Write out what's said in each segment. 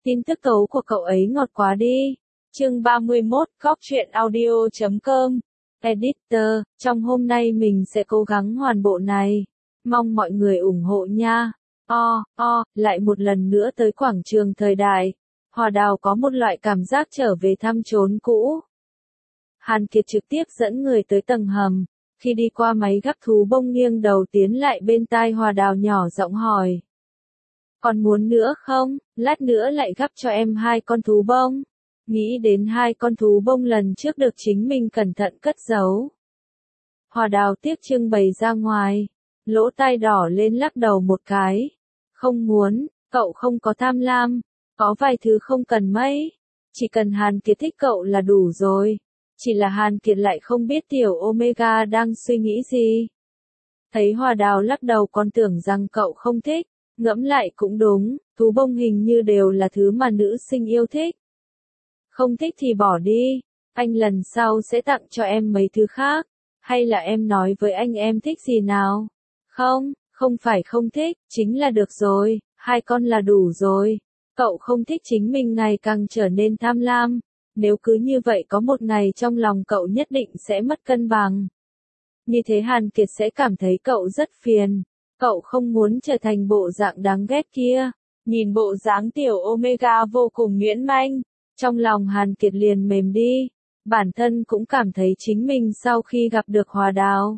Tin tức tố của cậu ấy ngọt quá đi. Chương 31, Góc truyện audio.com. Editor, trong hôm nay mình sẽ cố gắng hoàn bộ này. Mong mọi người ủng hộ nha. Lại một lần nữa tới quảng trường thời đại. Hòa Đào có một loại cảm giác trở về thăm chốn cũ. Hàn Kiệt trực tiếp dẫn người tới tầng hầm. Khi đi qua máy gắp thú bông nghiêng đầu tiến lại bên tai Hòa Đào nhỏ giọng hỏi. Còn muốn nữa không? Lát nữa lại gắp cho em 2 con thú bông. Nghĩ đến 2 con thú bông lần trước được chính mình cẩn thận cất giấu. Hòa Đào tiếc trưng bày ra ngoài. Lỗ tai đỏ lên lắc đầu một cái. Không muốn, cậu không có tham lam. Có vài thứ không cần mấy. Chỉ cần Hàn Kiệt thích cậu là đủ rồi. Chỉ là Hàn Kiệt lại không biết tiểu Omega đang suy nghĩ gì. Thấy Hòa Đào lắc đầu còn tưởng rằng cậu không thích. Ngẫm lại cũng đúng, thú bông hình như đều là thứ mà nữ sinh yêu thích. Không thích thì bỏ đi, anh lần sau sẽ tặng cho em mấy thứ khác. Hay là em nói với anh em thích gì nào? Không phải không thích, chính là được rồi, 2 con là đủ rồi. Cậu không thích chính mình ngày càng trở nên tham lam. Nếu cứ như vậy có một ngày trong lòng cậu nhất định sẽ mất cân bằng. Như thế Hàn Kiệt sẽ cảm thấy cậu rất phiền. Cậu không muốn trở thành bộ dạng đáng ghét kia. Nhìn bộ dáng tiểu Omega vô cùng nhuyễn manh. Trong lòng Hàn Kiệt liền mềm đi. Bản thân cũng cảm thấy chính mình sau khi gặp được Hòa Đào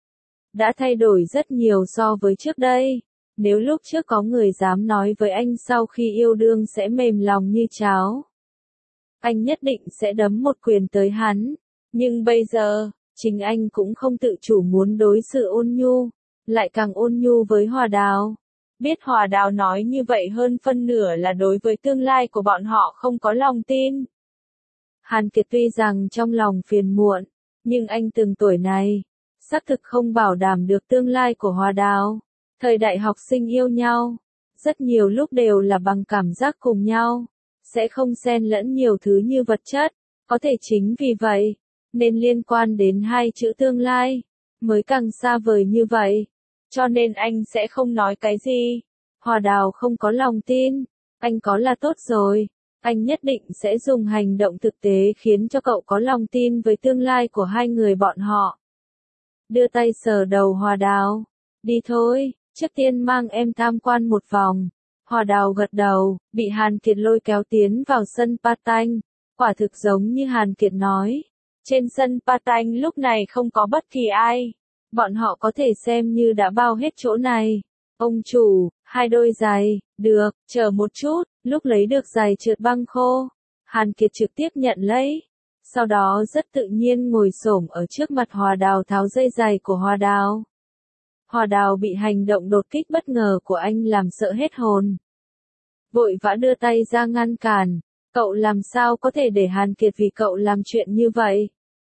đã thay đổi rất nhiều so với trước đây. Nếu lúc trước có người dám nói với anh sau khi yêu đương sẽ mềm lòng như cháo, anh nhất định sẽ đấm một quyền tới hắn. Nhưng bây giờ, chính anh cũng không tự chủ muốn đối xử ôn nhu. Lại càng ôn nhu với Hòa Đào. Biết Hòa Đào nói như vậy hơn phân nửa là đối với tương lai của bọn họ không có lòng tin. Hàn Kiệt tuy rằng trong lòng phiền muộn, nhưng anh từng tuổi này, xác thực không bảo đảm được tương lai của Hòa Đào. Thời đại học sinh yêu nhau, rất nhiều lúc đều là bằng cảm giác cùng nhau, sẽ không xen lẫn nhiều thứ như vật chất. Có thể chính vì vậy, nên liên quan đến 2 chữ tương lai, mới càng xa vời như vậy. Cho nên anh sẽ không nói cái gì. Hòa Đào không có lòng tin. Anh có là tốt rồi. Anh nhất định sẽ dùng hành động thực tế khiến cho cậu có lòng tin với tương lai của 2 người bọn họ. Đưa tay sờ đầu Hòa Đào. Đi thôi, trước tiên mang em tham quan một vòng. Hòa Đào gật đầu, bị Hàn Kiệt lôi kéo tiến vào sân patanh. Quả thực giống như Hàn Kiệt nói. Trên sân patanh lúc này không có bất kỳ ai. Bọn họ có thể xem như đã bao hết chỗ này. Ông chủ, 2 đôi giày, được, chờ một chút, lúc lấy được giày trượt băng khô. Hàn Kiệt trực tiếp nhận lấy. Sau đó rất tự nhiên ngồi xổm ở trước mặt Hòa Đào tháo dây giày của Hòa Đào. Hòa Đào bị hành động đột kích bất ngờ của anh làm sợ hết hồn. Vội vã đưa tay ra ngăn cản. Cậu làm sao có thể để Hàn Kiệt vì cậu làm chuyện như vậy?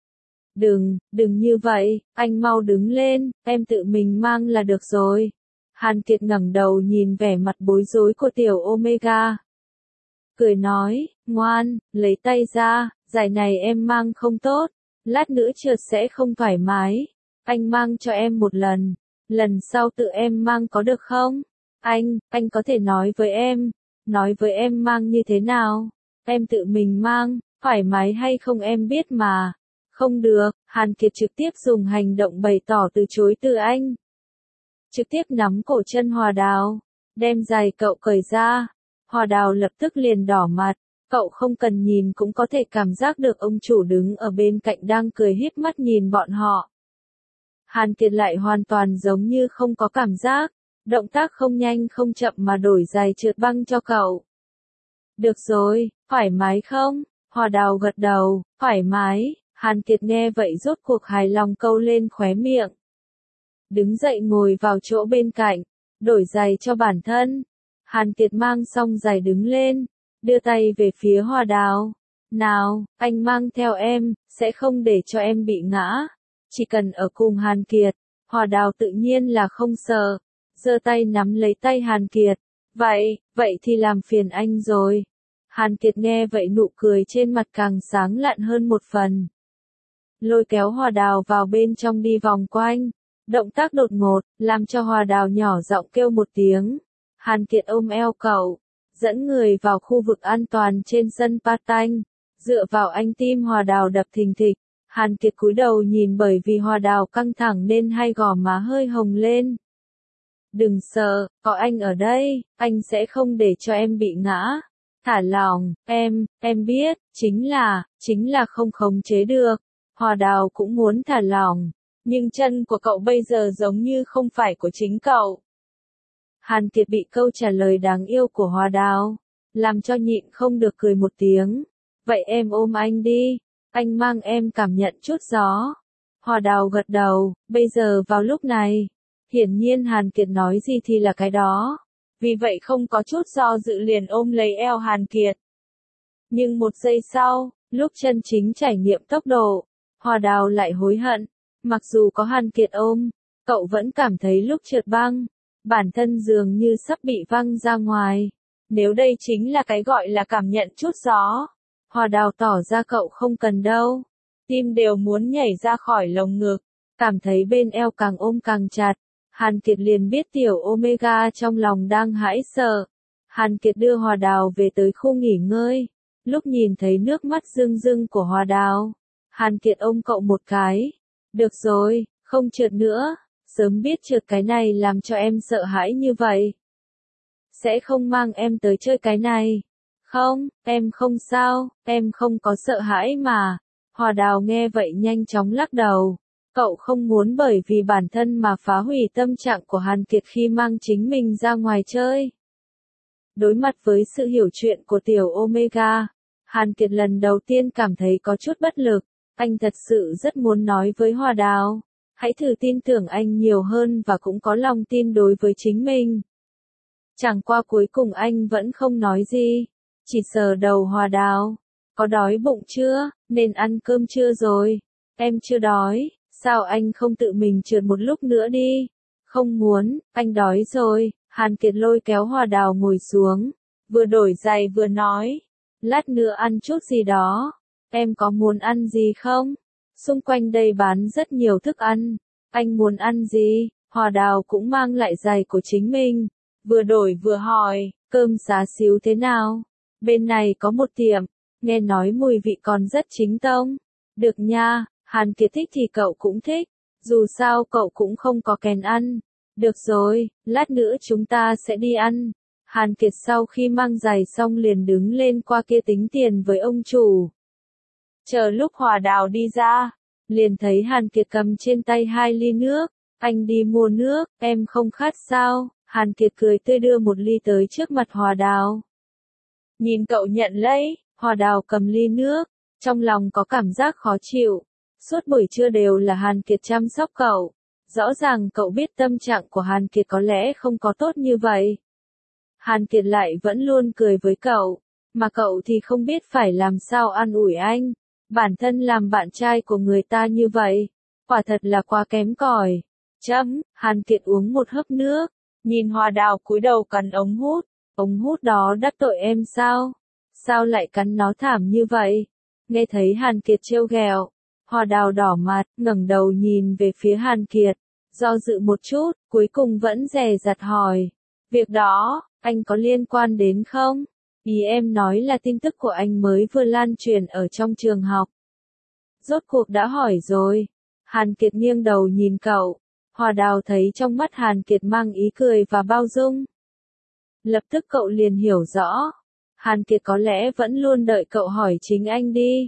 Đừng như vậy, anh mau đứng lên, em tự mình mang là được rồi. Hàn Kiệt ngẩng đầu nhìn vẻ mặt bối rối của tiểu Omega. Cười nói, ngoan, lấy tay ra, giày này em mang không tốt, lát nữa trượt sẽ không thoải mái. Anh mang cho em một lần sau tự em mang có được không? Anh có thể nói với em mang như thế nào? Em tự mình mang, thoải mái hay không em biết mà. Không được, Hàn Kiệt trực tiếp dùng hành động bày tỏ từ chối từ anh. Trực tiếp nắm cổ chân Hòa Đào, đem giày cậu cởi ra. Hòa Đào lập tức liền đỏ mặt, cậu không cần nhìn cũng có thể cảm giác được ông chủ đứng ở bên cạnh đang cười híp mắt nhìn bọn họ. Hàn Kiệt lại hoàn toàn giống như không có cảm giác, động tác không nhanh không chậm mà đổi giày trượt băng cho cậu. Được rồi, thoải mái không? Hòa Đào gật đầu, thoải mái. Hàn Kiệt nghe vậy rốt cuộc hài lòng câu lên khóe miệng. Đứng dậy ngồi vào chỗ bên cạnh, đổi giày cho bản thân. Hàn Kiệt mang xong giày đứng lên, đưa tay về phía Hòa Đào. Nào, anh mang theo em, sẽ không để cho em bị ngã. Chỉ cần ở cùng Hàn Kiệt, Hòa Đào tự nhiên là không sợ. Giơ tay nắm lấy tay Hàn Kiệt. Vậy thì làm phiền anh rồi. Hàn Kiệt nghe vậy nụ cười trên mặt càng sáng lạn hơn một phần. Lôi kéo Hòa Đào vào bên trong đi vòng quanh. Động tác đột ngột, làm cho Hòa Đào nhỏ giọng kêu một tiếng. Hàn Kiệt ôm eo cậu, dẫn người vào khu vực an toàn trên sân Patanh. Dựa vào anh tim Hòa Đào đập thình thịch. Hàn Kiệt cúi đầu nhìn bởi vì Hòa Đào căng thẳng nên hai gò má hơi hồng lên. Đừng sợ, có anh ở đây, anh sẽ không để cho em bị ngã. Thả lỏng, em biết, chính là không khống chế được. Hòa Đào cũng muốn thả lỏng, nhưng chân của cậu bây giờ giống như không phải của chính cậu. Hàn Kiệt bị câu trả lời đáng yêu của Hòa Đào, làm cho nhịn không được cười một tiếng. Vậy em ôm anh đi, anh mang em cảm nhận chút gió. Hòa Đào gật đầu, bây giờ vào lúc này. Hiển nhiên Hàn Kiệt nói gì thì là cái đó. Vì vậy không có chút do dự liền ôm lấy eo Hàn Kiệt. Nhưng một giây sau, lúc chân chính trải nghiệm tốc độ, Hòa Đào lại hối hận. Mặc dù có Hàn Kiệt ôm, cậu vẫn cảm thấy lúc trượt băng, bản thân dường như sắp bị văng ra ngoài. Nếu đây chính là cái gọi là cảm nhận chút gió. Hòa Đào tỏ ra cậu không cần đâu. Tim đều muốn nhảy ra khỏi lồng ngực, cảm thấy bên eo càng ôm càng chặt. Hàn Kiệt liền biết tiểu Omega trong lòng đang hãi sợ. Hàn Kiệt đưa Hòa Đào về tới khu nghỉ ngơi. Lúc nhìn thấy nước mắt rưng rưng của Hòa Đào, Hàn Kiệt ôm cậu một cái. Được rồi, không trượt nữa. Sớm biết trượt cái này làm cho em sợ hãi như vậy. Sẽ không mang em tới chơi cái này. Không, em không sao, em không có sợ hãi mà. Hòa Đào nghe vậy nhanh chóng lắc đầu. Cậu không muốn bởi vì bản thân mà phá hủy tâm trạng của Hàn Kiệt khi mang chính mình ra ngoài chơi. Đối mặt với sự hiểu chuyện của tiểu Omega, Hàn Kiệt lần đầu tiên cảm thấy có chút bất lực. Anh thật sự rất muốn nói với Hòa Đào. Hãy thử tin tưởng anh nhiều hơn và cũng có lòng tin đối với chính mình. Chẳng qua cuối cùng anh vẫn không nói gì. Chỉ sờ đầu Hòa Đào. Có đói bụng chưa, nên ăn cơm chưa rồi? Em chưa đói, sao anh không tự mình trượt một lúc nữa đi? Không muốn, anh đói rồi. Hàn Kiệt lôi kéo Hòa Đào ngồi xuống. Vừa đổi giày vừa nói. Lát nữa ăn chút gì đó. Em có muốn ăn gì không? Xung quanh đây bán rất nhiều thức ăn. Anh muốn ăn gì? Hòa Đào cũng mang lại giày của chính mình. Vừa đổi vừa hỏi, cơm giá xíu thế nào? Bên này có một tiệm, nghe nói mùi vị còn rất chính tông. Được nha, Hàn Kiệt thích thì cậu cũng thích. Dù sao cậu cũng không có kèn ăn. Được rồi, lát nữa chúng ta sẽ đi ăn. Hàn Kiệt sau khi mang giày xong liền đứng lên qua kia tính tiền với ông chủ. Chờ lúc Hòa Đào đi ra, liền thấy Hàn Kiệt cầm trên tay 2 ly nước. Anh đi mua nước, em không khát sao? Hàn Kiệt cười tươi đưa một ly tới trước mặt Hòa Đào. Nhìn cậu nhận lấy, Hòa Đào cầm ly nước, trong lòng có cảm giác khó chịu. Suốt buổi trưa đều là Hàn Kiệt chăm sóc cậu. Rõ ràng cậu biết tâm trạng của Hàn Kiệt có lẽ không có tốt như vậy. Hàn Kiệt lại vẫn luôn cười với cậu, mà cậu thì không biết phải làm sao an ủi anh. Bản thân làm bạn trai của người ta như vậy, quả thật là quá kém cỏi. Hàn Kiệt uống một hớp nước, nhìn Hòa Đào cúi đầu cắn ống hút đó đắc tội em sao? Sao lại cắn nó thảm như vậy? Nghe thấy Hàn Kiệt trêu ghẹo, Hòa Đào đỏ mặt, ngẩng đầu nhìn về phía Hàn Kiệt, do dự một chút, cuối cùng vẫn dè dặt hỏi. Việc đó, anh có liên quan đến không? Ý em nói là tin tức của anh mới vừa lan truyền ở trong trường học. Rốt cuộc đã hỏi rồi. Hàn Kiệt nghiêng đầu nhìn cậu. Hòa Đào thấy trong mắt Hàn Kiệt mang ý cười và bao dung. Lập tức cậu liền hiểu rõ. Hàn Kiệt có lẽ vẫn luôn đợi cậu hỏi chính anh đi.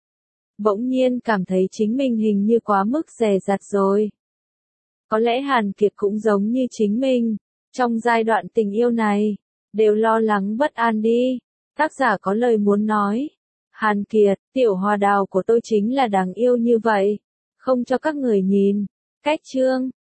Bỗng nhiên cảm thấy chính mình hình như quá mức dè dặt rồi. Có lẽ Hàn Kiệt cũng giống như chính mình. Trong giai đoạn tình yêu này, đều lo lắng bất an đi. Tác giả có lời muốn nói. Hàn Kiệt, tiểu Hòa Đào của tôi chính là đáng yêu như vậy. Không cho các người nhìn. Cách chương